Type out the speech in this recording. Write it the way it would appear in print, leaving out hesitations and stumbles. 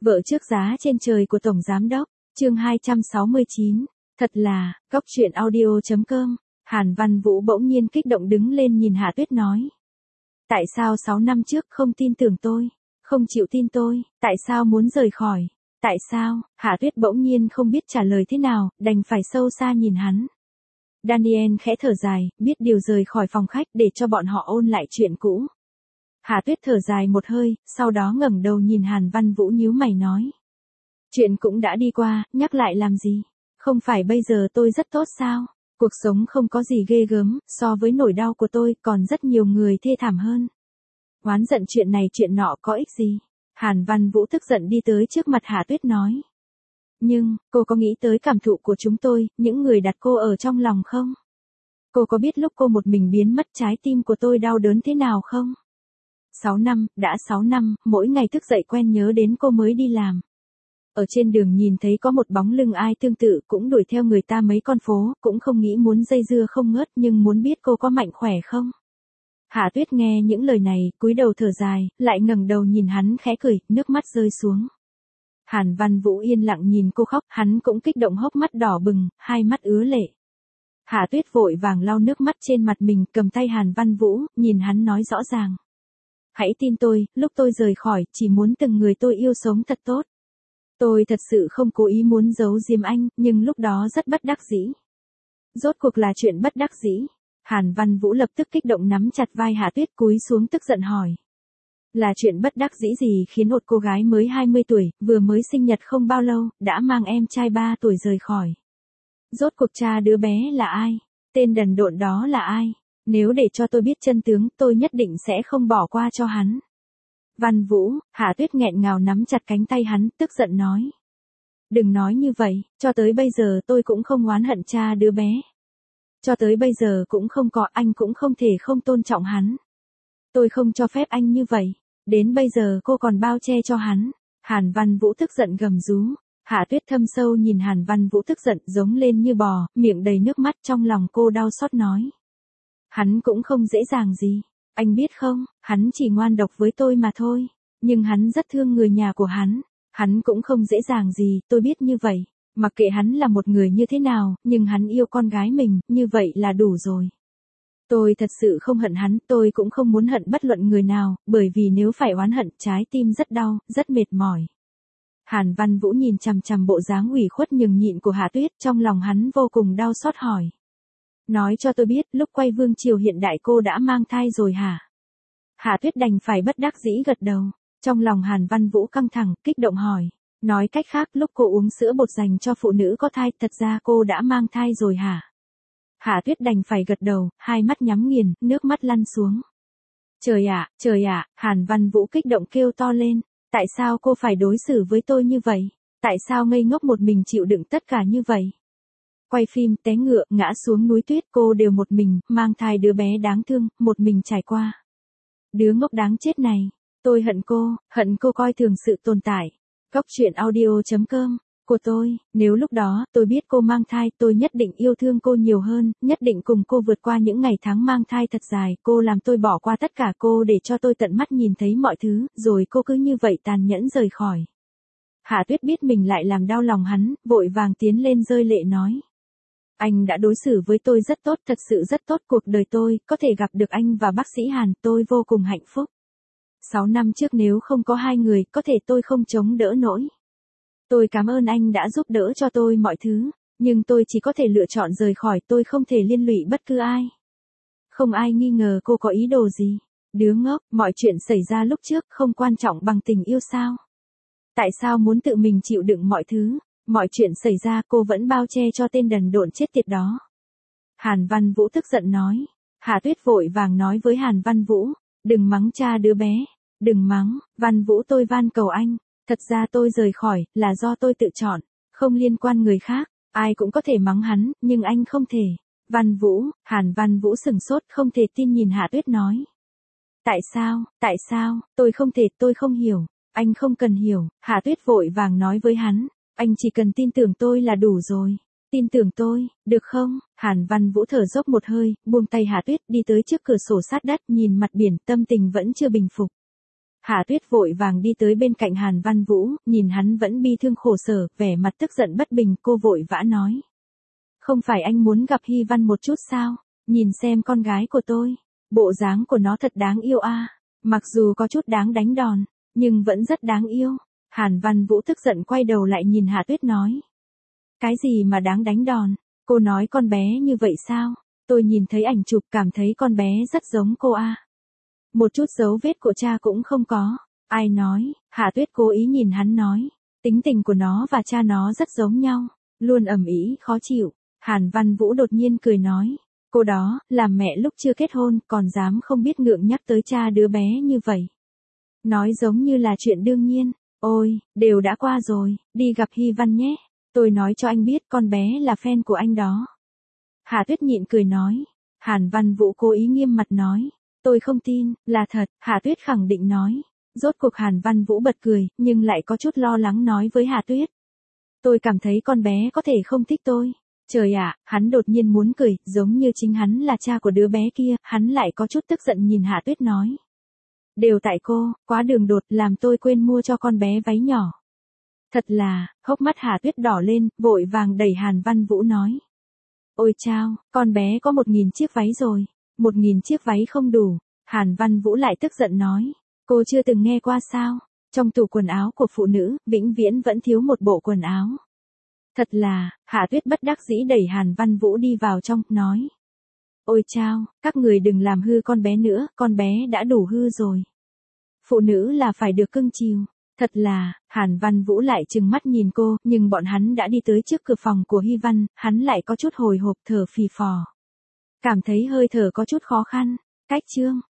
Vợ trước giá trên trời của Tổng Giám Đốc, chương 269, thật là, góc truyện audio.com, Hàn Văn Vũ bỗng nhiên kích động đứng lên nhìn Hạ Tuyết nói. Tại sao 6 năm trước không tin tưởng tôi, không chịu tin tôi, tại sao muốn rời khỏi, tại sao, Hạ Tuyết bỗng nhiên không biết trả lời thế nào, đành phải sâu xa nhìn hắn. Daniel khẽ thở dài, biết điều rời khỏi phòng khách để cho bọn họ ôn lại chuyện cũ. Hạ Tuyết thở dài một hơi, sau đó ngẩng đầu nhìn Hàn Văn Vũ nhíu mày nói. Chuyện cũng đã đi qua, nhắc lại làm gì? Không phải bây giờ tôi rất tốt sao? Cuộc sống không có gì ghê gớm, so với nỗi đau của tôi còn rất nhiều người thê thảm hơn. Oán giận chuyện này chuyện nọ có ích gì? Hàn Văn Vũ tức giận đi tới trước mặt Hạ Tuyết nói. Nhưng, cô có nghĩ tới cảm thụ của chúng tôi, những người đặt cô ở trong lòng không? Cô có biết lúc cô một mình biến mất trái tim của tôi đau đớn thế nào không? 6 năm, đã 6 năm, mỗi ngày thức dậy quen nhớ đến cô mới đi làm. Ở trên đường nhìn thấy có một bóng lưng ai tương tự cũng đuổi theo người ta mấy con phố, cũng không nghĩ muốn dây dưa không ngớt nhưng muốn biết cô có mạnh khỏe không. Hạ Tuyết nghe những lời này, cúi đầu thở dài, lại ngẩng đầu nhìn hắn khẽ cười, nước mắt rơi xuống. Hàn Văn Vũ yên lặng nhìn cô khóc, hắn cũng kích động hốc mắt đỏ bừng, hai mắt ứa lệ. Hạ Tuyết vội vàng lau nước mắt trên mặt mình, cầm tay Hàn Văn Vũ, nhìn hắn nói rõ ràng. Hãy tin tôi, lúc tôi rời khỏi, chỉ muốn từng người tôi yêu sống thật tốt. Tôi thật sự không cố ý muốn giấu giếm anh, nhưng lúc đó rất bất đắc dĩ. Rốt cuộc là chuyện bất đắc dĩ. Hàn Văn Vũ lập tức kích động nắm chặt vai Hạ Tuyết cúi xuống tức giận hỏi. Là chuyện bất đắc dĩ gì khiến một cô gái mới 20 tuổi, vừa mới sinh nhật không bao lâu, đã mang em trai 3 tuổi rời khỏi. Rốt cuộc cha đứa bé là ai? Tên đần độn đó là ai? Nếu để cho tôi biết chân tướng, tôi nhất định sẽ không bỏ qua cho hắn. Văn Vũ, Hạ Tuyết nghẹn ngào nắm chặt cánh tay hắn, tức giận nói. Đừng nói như vậy, cho tới bây giờ tôi cũng không oán hận cha đứa bé. Cho tới bây giờ cũng không có, anh cũng không thể không tôn trọng hắn. Tôi không cho phép anh như vậy. Đến bây giờ cô còn bao che cho hắn. Hàn Văn Vũ tức giận gầm rú. Hạ Tuyết thâm sâu nhìn Hàn Văn Vũ tức giận giống lên như bò, miệng đầy nước mắt, trong lòng cô đau xót nói. Hắn cũng không dễ dàng gì. Anh biết không, hắn chỉ ngoan độc với tôi mà thôi. Nhưng hắn rất thương người nhà của hắn. Hắn cũng không dễ dàng gì, tôi biết như vậy. Mặc kệ hắn là một người như thế nào, nhưng hắn yêu con gái mình, như vậy là đủ rồi. Tôi thật sự không hận hắn, tôi cũng không muốn hận bất luận người nào, bởi vì nếu phải oán hận, trái tim rất đau, rất mệt mỏi. Hàn Văn Vũ nhìn chằm chằm bộ dáng ủy khuất nhường nhịn của Hạ Tuyết, trong lòng hắn vô cùng đau xót hỏi. Nói cho tôi biết, lúc quay Vương Triều hiện đại cô đã mang thai rồi hả? Hạ Tuyết đành phải bất đắc dĩ gật đầu. Trong lòng Hàn Văn Vũ căng thẳng, kích động hỏi. Nói cách khác, lúc cô uống sữa bột dành cho phụ nữ có thai, thật ra cô đã mang thai rồi hả? Hạ Tuyết đành phải gật đầu, hai mắt nhắm nghiền, nước mắt lăn xuống. Trời ạ, Hàn Văn Vũ kích động kêu to lên. Tại sao cô phải đối xử với tôi như vậy? Tại sao ngây ngốc một mình chịu đựng tất cả như vậy? Quay phim, té ngựa, ngã xuống núi tuyết, cô đều một mình, mang thai đứa bé đáng thương, một mình trải qua. Đứa ngốc đáng chết này. Tôi hận cô coi thường sự tồn tại. Góc truyện audio.com, của tôi, nếu lúc đó, tôi biết cô mang thai, tôi nhất định yêu thương cô nhiều hơn, nhất định cùng cô vượt qua những ngày tháng mang thai thật dài, cô làm tôi bỏ qua tất cả cô để cho tôi tận mắt nhìn thấy mọi thứ, rồi cô cứ như vậy tàn nhẫn rời khỏi. Hạ Tuyết biết mình lại làm đau lòng hắn, vội vàng tiến lên rơi lệ nói. Anh đã đối xử với tôi rất tốt, thật sự rất tốt, cuộc đời tôi, có thể gặp được anh và bác sĩ Hàn, tôi vô cùng hạnh phúc. 6 năm trước nếu không có hai người, có thể tôi không chống đỡ nổi. Tôi cảm ơn anh đã giúp đỡ cho tôi mọi thứ, nhưng tôi chỉ có thể lựa chọn rời khỏi, tôi không thể liên lụy bất cứ ai. Không ai nghi ngờ cô có ý đồ gì. Đứa ngốc, mọi chuyện xảy ra lúc trước không quan trọng bằng tình yêu sao? Tại sao muốn tự mình chịu đựng mọi thứ? Mọi chuyện xảy ra cô vẫn bao che cho tên đần độn chết tiệt đó. Hàn Văn Vũ tức giận nói. Hạ Tuyết vội vàng nói với Hàn Văn Vũ. Đừng mắng cha đứa bé. Đừng mắng, Văn Vũ tôi van cầu anh. Thật ra tôi rời khỏi, là do tôi tự chọn. Không liên quan người khác. Ai cũng có thể mắng hắn, nhưng anh không thể. Văn Vũ, Hàn Văn Vũ sừng sốt không thể tin nhìn Hạ Tuyết nói. Tại sao, tôi không hiểu. Anh không cần hiểu, Hạ Tuyết vội vàng nói với hắn. Anh chỉ cần tin tưởng tôi là đủ rồi. Tin tưởng tôi, được không? Hàn Văn Vũ thở dốc một hơi, buông tay Hạ Tuyết đi tới trước cửa sổ sát đất, nhìn mặt biển, tâm tình vẫn chưa bình phục. Hạ Tuyết vội vàng đi tới bên cạnh Hàn Văn Vũ, nhìn hắn vẫn bi thương khổ sở, vẻ mặt tức giận bất bình, cô vội vã nói. Không phải anh muốn gặp Hy Văn một chút sao? Nhìn xem con gái của tôi, bộ dáng của nó thật đáng yêu a. Mặc dù có chút đáng đánh đòn, nhưng vẫn rất đáng yêu. Hàn Văn Vũ tức giận quay đầu lại nhìn Hạ Tuyết nói. Cái gì mà đáng đánh đòn? Cô nói con bé như vậy sao? Tôi nhìn thấy ảnh chụp cảm thấy con bé rất giống cô a. Một chút dấu vết của cha cũng không có. Ai nói? Hạ Tuyết cố ý nhìn hắn nói. Tính tình của nó và cha nó rất giống nhau, luôn ầm ĩ khó chịu. Hàn Văn Vũ đột nhiên cười nói. Cô đó, làm mẹ lúc chưa kết hôn, còn dám không biết ngượng nhắc tới cha đứa bé như vậy. Nói giống như là chuyện đương nhiên. Ôi, đều đã qua rồi, đi gặp Hy Văn nhé. Tôi nói cho anh biết con bé là fan của anh đó. Hạ Tuyết nhịn cười nói. Hàn Văn Vũ cố ý nghiêm mặt nói. Tôi không tin, là thật, Hạ Tuyết khẳng định nói. Rốt cuộc Hàn Văn Vũ bật cười, nhưng lại có chút lo lắng nói với Hạ Tuyết. Tôi cảm thấy con bé có thể không thích tôi. Trời ạ, hắn đột nhiên muốn cười, giống như chính hắn là cha của đứa bé kia, hắn lại có chút tức giận nhìn Hạ Tuyết nói. Đều tại cô, quá đường đột làm tôi quên mua cho con bé váy nhỏ. Thật là, hốc mắt Hạ Tuyết đỏ lên, vội vàng đẩy Hàn Văn Vũ nói. Ôi chao, con bé có 1.000 chiếc váy rồi, 1.000 chiếc váy không đủ. Hàn Văn Vũ lại tức giận nói. Cô chưa từng nghe qua sao? Trong tủ quần áo của phụ nữ, vĩnh viễn vẫn thiếu một bộ quần áo. Thật là, Hạ Tuyết bất đắc dĩ đẩy Hàn Văn Vũ đi vào trong, nói. Ôi chao, các người đừng làm hư con bé nữa, con bé đã đủ hư rồi. Phụ nữ là phải được cưng chiều. Thật là, Hàn Văn Vũ lại trừng mắt nhìn cô, nhưng bọn hắn đã đi tới trước cửa phòng của Hy Văn, hắn lại có chút hồi hộp thở phì phò. Cảm thấy hơi thở có chút khó khăn. Cách chương